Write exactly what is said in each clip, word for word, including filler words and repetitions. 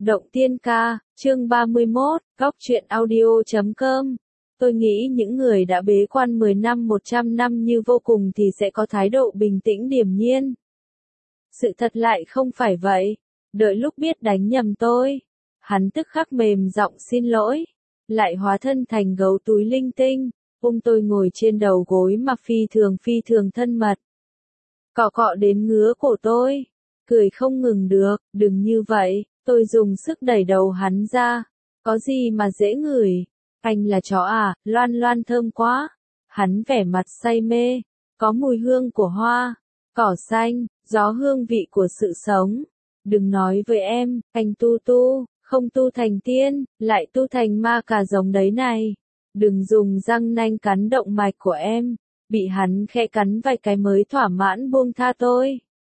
Động Tiên Ca, chương ba mươi mốt, góc truyện audio chấm com. Tôi nghĩ những người đã bế quan mười năm một trăm năm như Vô Cùng thì sẽ có thái độ bình tĩnh điềm nhiên. Sự thật lại không phải vậy. Đợi lúc biết đánh nhầm tôi, hắn tức khắc mềm giọng xin lỗi, lại hóa thân thành gấu túi linh tinh, ôm tôi ngồi trên đầu gối mà phi thường phi thường thân mật. Cọ cọ đến ngứa cổ tôi, cười không ngừng được, đừng như vậy. Tôi dùng sức đẩy đầu hắn ra. Có gì mà dễ ngửi? Anh là chó à, loan loan thơm quá. Hắn vẻ mặt say mê. Có mùi hương của hoa, cỏ xanh, gió hương vị của sự sống. Đừng nói với em, anh tu tu, không tu thành tiên, lại tu thành ma cà giống đấy này. Đừng dùng răng nanh cắn động mạch của em. Bị hắn khẽ cắn vài cái mới thỏa mãn buông tha tôi.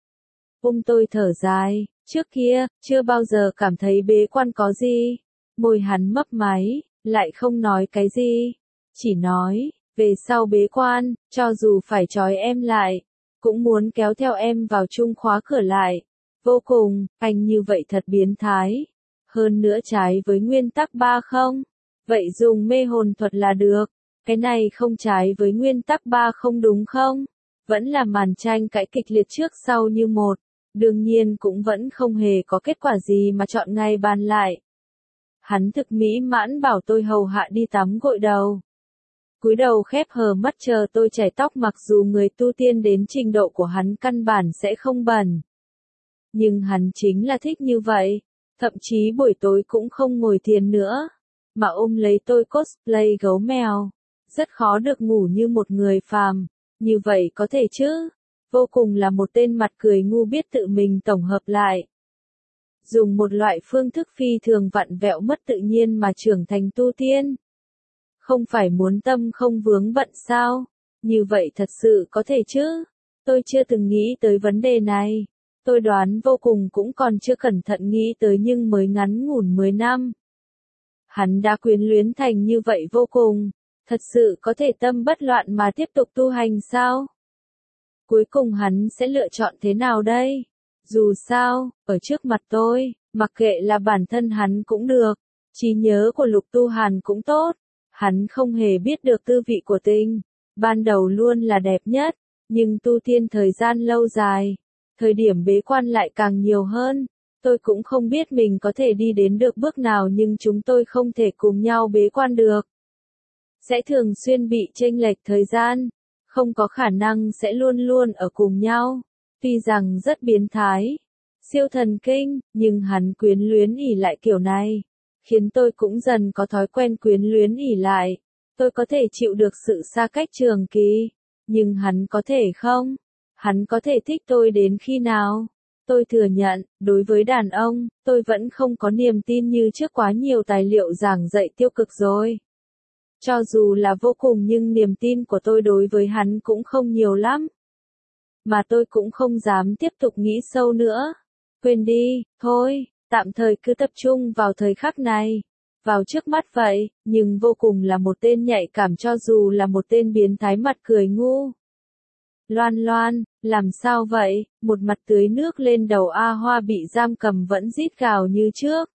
Ôm tôi thở dài. Trước kia, chưa bao giờ cảm thấy bế quan có gì. Môi hắn mấp máy, lại không nói cái gì. Chỉ nói, về sau bế quan, cho dù phải trói em lại, cũng muốn kéo theo em vào chung khóa cửa lại. Vô Cùng, anh như vậy thật biến thái. Hơn nữa trái với nguyên tắc ba không? Vậy dùng mê hồn thuật là được. Cái này không trái với nguyên tắc ba không đúng không? Vẫn là màn tranh cãi kịch liệt trước sau như một. Đương nhiên cũng vẫn không hề có kết quả gì mà chọn ngay bàn lại. Hắn thực mỹ mãn bảo tôi hầu hạ đi tắm gội đầu. Cúi đầu khép hờ mắt chờ tôi chải tóc, mặc dù người tu tiên đến trình độ của hắn căn bản sẽ không bẩn. Nhưng hắn chính là thích như vậy. Thậm chí buổi tối cũng không ngồi thiền nữa, mà ôm lấy tôi cosplay gấu mèo. Rất khó được ngủ như một người phàm. Như vậy có thể chứ? Vô Cùng là một tên mặt cười ngu biết tự mình tổng hợp lại. Dùng một loại phương thức phi thường vặn vẹo mất tự nhiên mà trưởng thành tu tiên. Không phải muốn tâm không vướng bận sao? Như vậy thật sự có thể chứ? Tôi chưa từng nghĩ tới vấn đề này. Tôi đoán Vô Cùng cũng còn chưa cẩn thận nghĩ tới, nhưng mới ngắn ngủn mười năm. Hắn đã quyến luyến thành như vậy. Vô Cùng, thật sự có thể tâm bất loạn mà tiếp tục tu hành sao? Cuối cùng hắn sẽ lựa chọn thế nào đây? Dù sao, ở trước mặt tôi, mặc kệ là bản thân hắn cũng được, trí nhớ của Lục Tu Hàn cũng tốt, hắn không hề biết được tư vị của tình. Ban đầu luôn là đẹp nhất, nhưng tu tiên thời gian lâu dài, thời điểm bế quan lại càng nhiều hơn. Tôi cũng không biết mình có thể đi đến được bước nào, nhưng chúng tôi không thể cùng nhau bế quan được. Sẽ thường xuyên bị chênh lệch thời gian. Không có khả năng sẽ luôn luôn ở cùng nhau. Tuy rằng rất biến thái, siêu thần kinh, nhưng hắn quyến luyến ỉ lại kiểu này, khiến tôi cũng dần có thói quen quyến luyến ỉ lại. Tôi có thể chịu được sự xa cách trường kỳ, nhưng hắn có thể không? Hắn có thể thích tôi đến khi nào? Tôi thừa nhận, đối với đàn ông, tôi vẫn không có niềm tin như trước, quá nhiều tài liệu giảng dạy tiêu cực rồi. Cho dù là Vô Cùng nhưng niềm tin của tôi đối với hắn cũng không nhiều lắm. Mà tôi cũng không dám tiếp tục nghĩ sâu nữa. Quên đi, thôi, tạm thời cứ tập trung vào thời khắc này. Vào trước mắt vậy, nhưng Vô Cùng là một tên nhạy cảm, cho dù là một tên biến thái mặt cười ngu. Loan Loan, làm sao vậy? Một mặt tưới nước lên đầu A Hoa bị giam cầm vẫn rít gào như trước.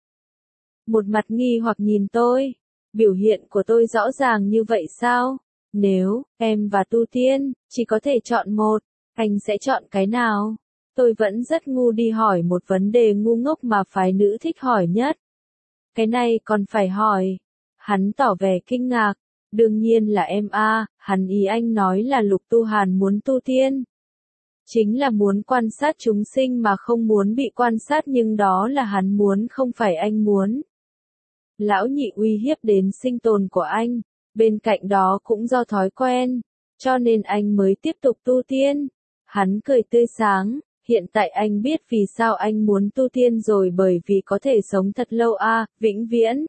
Một mặt nghi hoặc nhìn tôi. Biểu hiện của tôi rõ ràng như vậy sao? Nếu em và tu tiên chỉ có thể chọn một, anh sẽ chọn cái nào? Tôi vẫn rất ngu đi hỏi một vấn đề ngu ngốc mà phái nữ thích hỏi nhất. Cái này còn phải hỏi? Hắn tỏ vẻ kinh ngạc. Đương nhiên là em a. Hắn ý anh nói là Lục Tu Hàn muốn tu tiên. Chính là muốn quan sát chúng sinh mà không muốn bị quan sát, nhưng đó là hắn muốn, không phải anh muốn. Lão nhị uy hiếp đến sinh tồn của anh, bên cạnh đó cũng do thói quen, cho nên anh mới tiếp tục tu tiên. Hắn cười tươi sáng, hiện tại anh biết vì sao anh muốn tu tiên rồi, bởi vì có thể sống thật lâu a, à, vĩnh viễn.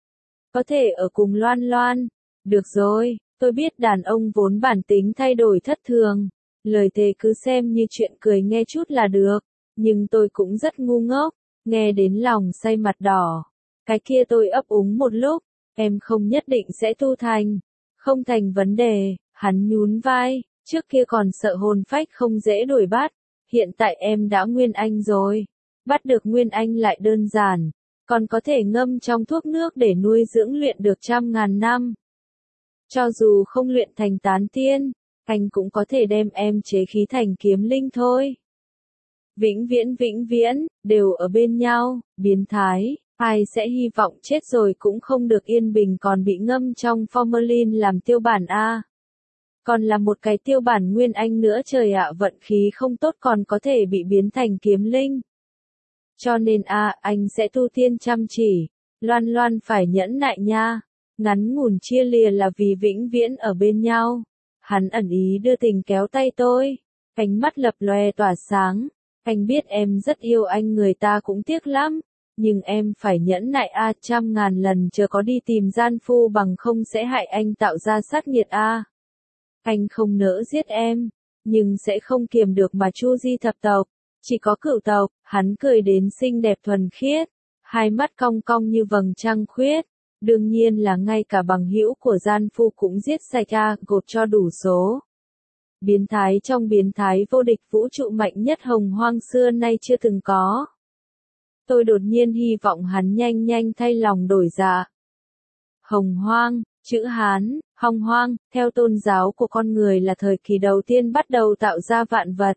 Có thể ở cùng Loan Loan. Được rồi, tôi biết đàn ông vốn bản tính thay đổi thất thường, lời thề cứ xem như chuyện cười nghe chút là được, nhưng tôi cũng rất ngu ngốc, nghe đến lòng say mặt đỏ. Cái kia tôi ấp úng một lúc, em không nhất định sẽ tu thành. Không thành vấn đề, hắn nhún vai, trước kia còn sợ hồn phách không dễ đuổi bắt, hiện tại em đã Nguyên Anh rồi. Bắt được Nguyên Anh lại đơn giản, còn có thể ngâm trong thuốc nước để nuôi dưỡng luyện được trăm ngàn năm. Cho dù không luyện thành tán tiên, anh cũng có thể đem em chế khí thành kiếm linh thôi. Vĩnh viễn vĩnh viễn, đều ở bên nhau, biến thái, ai sẽ hy vọng chết rồi cũng không được yên bình còn bị ngâm trong formalin làm tiêu bản a. Còn là một cái tiêu bản nguyên anh nữa trời ạ, vận khí không tốt còn có thể bị biến thành kiếm linh. Cho nên a, anh sẽ tu tiên chăm chỉ, Loan Loan phải nhẫn nại nha. Ngắn ngủn chia lìa là vì vĩnh viễn ở bên nhau. Hắn ẩn ý đưa tình kéo tay tôi, ánh mắt lập lòe tỏa sáng. Anh biết em rất yêu anh, người ta cũng tiếc lắm, nhưng em phải nhẫn nại a, trăm ngàn lần chờ có đi tìm gian phu bằng không sẽ hại anh tạo ra sát nghiệt a. Anh không nỡ giết em, nhưng sẽ không kiềm được mà chu di thập tộc, chỉ có cửu tộc. Hắn cười đến xinh đẹp thuần khiết, hai mắt cong cong như vầng trăng khuyết. Đương nhiên là ngay cả bằng hữu của gian phu cũng giết sạch a, gộp cho đủ số. Biến thái trong biến thái, vô địch vũ trụ mạnh nhất hồng hoang xưa nay chưa từng có. Tôi đột nhiên hy vọng hắn nhanh nhanh thay lòng đổi dạ. Hồng hoang, chữ Hán, hồng hoang, theo tôn giáo của con người là thời kỳ đầu tiên bắt đầu tạo ra vạn vật.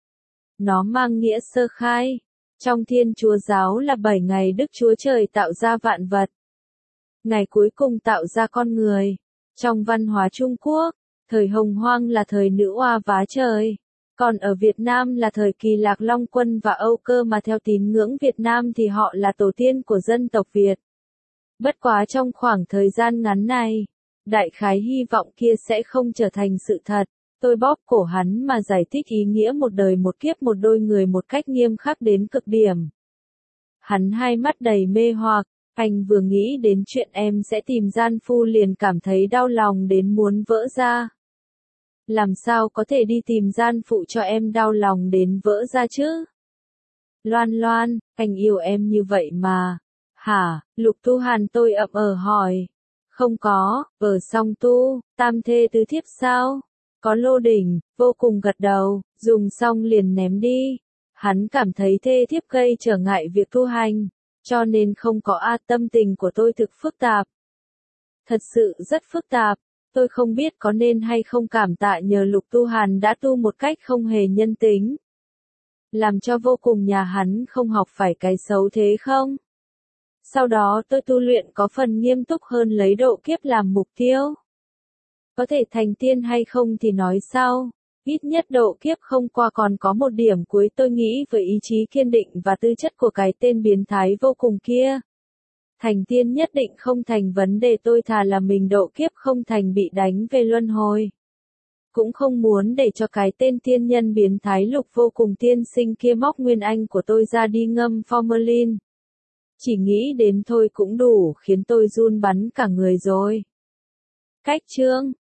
Nó mang nghĩa sơ khai. Trong Thiên Chúa giáo là bảy ngày Đức Chúa Trời tạo ra vạn vật. Ngày cuối cùng tạo ra con người. Trong văn hóa Trung Quốc, thời hồng hoang là thời nữ oa vá trời. Còn ở Việt Nam là thời kỳ Lạc Long Quân và Âu Cơ, mà theo tín ngưỡng Việt Nam thì họ là tổ tiên của dân tộc Việt. Bất quá trong khoảng thời gian ngắn này, đại khái hy vọng kia sẽ không trở thành sự thật. Tôi bóp cổ hắn mà giải thích ý nghĩa một đời một kiếp một đôi người một cách nghiêm khắc đến cực điểm. Hắn hai mắt đầy mê hoặc, anh vừa nghĩ đến chuyện em sẽ tìm gian phu liền cảm thấy đau lòng đến muốn vỡ ra. Làm sao có thể đi tìm gian phụ cho em đau lòng đến vỡ ra chứ? Loan Loan, anh yêu em như vậy mà. Hả? Lục Tu Hàn tôi ậm ờ hỏi. Không có, ở song tu, tam thê tứ thiếp sao? Có Lô Đỉnh, vô cùng gật đầu, dùng xong liền ném đi. Hắn cảm thấy thê thiếp gây trở ngại việc tu hành, cho nên không có a. Tâm tình của tôi thực phức tạp. Thật sự rất phức tạp. Tôi không biết có nên hay không cảm tạ nhờ Lục Tu Hàn đã tu một cách không hề nhân tính. Làm cho vô cùng nhà hắn không học phải cái xấu thế không? Sau đó tôi tu luyện có phần nghiêm túc hơn, lấy độ kiếp làm mục tiêu. Có thể thành tiên hay không thì nói sau. Ít nhất độ kiếp không qua còn có một điểm cuối, tôi nghĩ với ý chí kiên định và tư chất của cái tên biến thái vô cùng kia. Thành tiên nhất định không thành vấn đề, tôi thà là mình độ kiếp không thành bị đánh về luân hồi. Cũng không muốn để cho cái tên tiên nhân biến thái Lục vô cùng tiên sinh kia móc nguyên anh của tôi ra đi ngâm formalin. Chỉ nghĩ đến thôi cũng đủ khiến tôi run bắn cả người rồi. Cách chương